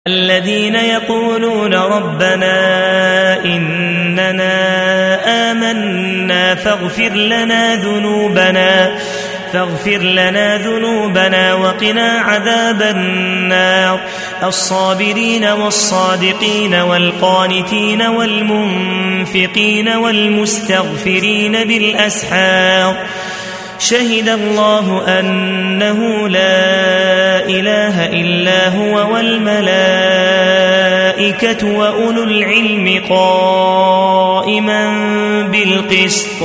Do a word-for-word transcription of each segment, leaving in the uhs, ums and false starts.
الذين يقولون ربنا إننا آمنا فاغفر لنا ذنوبنا فاغفر لنا ذنوبنا وقنا عذاب النار الصابرين والصادقين والقانتين والمنفقين والمستغفرين بالأسحار شهد الله أنه لا إله إلا هو والملائكة وأولو العلم قائما بالقسط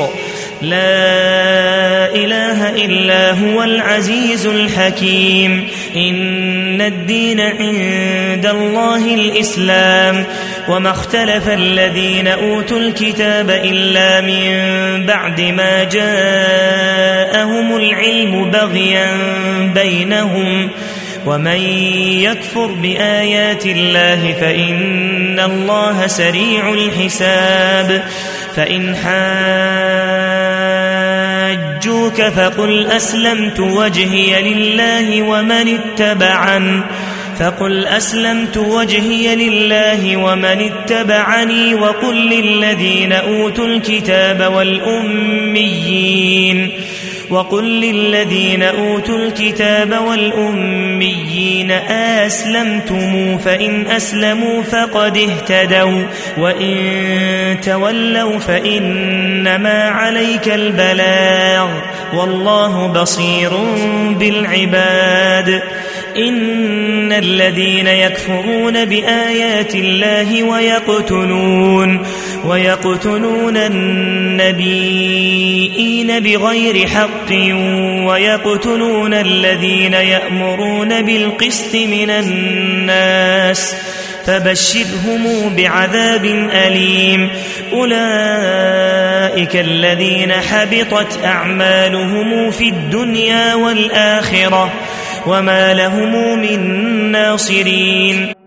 لا إله إلا هو العزيز الحكيم إن الدين عند الله الإسلام وما اختلف الذين أوتوا الكتاب إلا من بعد ما جاءهم العلم بغيا بينهم ومن يكفر بآيات الله فإن الله سريع الحساب فإن حاجوك فقل أسلمت وجهي لله ومن اتبعن فقل أسلمت وجهي لله ومن اتبعني وقل للذين أوتوا الكتاب والأميين وقل للذين أوتوا الكتاب والأميين أسلمتم فإن أسلموا فقد اهتدوا وإن تولوا فإنما عليك البلاغ والله بصير بالعباد إن الذين يكفرون بآيات الله ويقتلون ويقتلون النبيين بغير حق ويقتلون الذين يأمرون بالقسط من الناس فبشرهم بعذاب أليم أولئك الذين حبطت أعمالهم في الدنيا والآخرة وما لهم من ناصرين